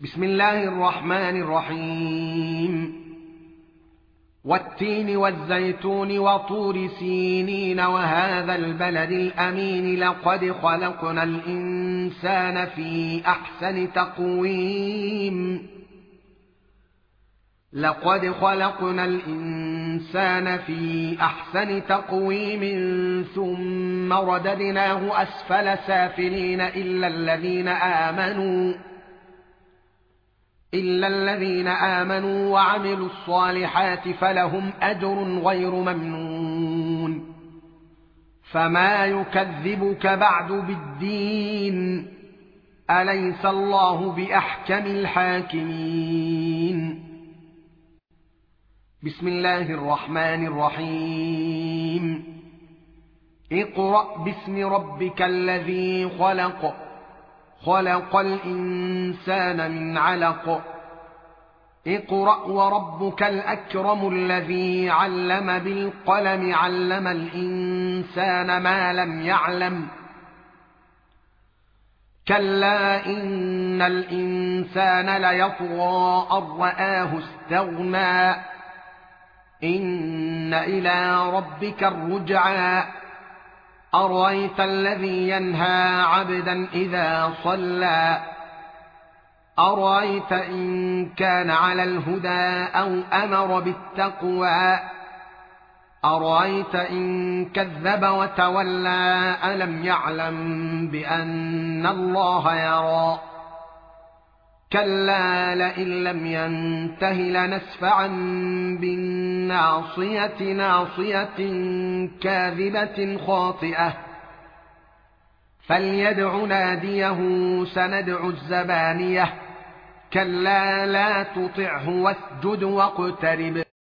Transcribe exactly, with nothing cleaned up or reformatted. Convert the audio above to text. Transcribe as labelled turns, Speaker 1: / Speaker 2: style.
Speaker 1: بسم الله الرحمن الرحيم والتين والزيتون وطور سينين وهذا البلد الأمين لقد خلقنا الإنسان في أحسن تقويم لقد خلقنا الإنسان في أحسن تقويم ثم رددناه أسفل سافلين إلا الذين آمنوا إلا الذين آمنوا وعملوا الصالحات فلهم أجر غير ممنون فما يكذبك بعد بالدين أليس الله بأحكم الحاكمين بسم الله الرحمن الرحيم اقرأ باسم ربك الذي خلق خلق الإنسان من علق اقرأ وربك الأكرم الذي علم بالقلم علم الإنسان ما لم يعلم كلا إن الإنسان ليطغى أن رآه استغنى إن إلى ربك الرجعى أرأيت الذي ينهى عبدا إذا صلى أرأيت إن كان على الهدى أو أمر بالتقوى أرأيت إن كذب وتولى ألم يعلم بأن الله يرى كلا لئن لم ينته لنسفعا بالناصية ناصية كاذبة خاطئة فليدع ناديه سندع الزبانية كلا لا تطعه واسجد واقترب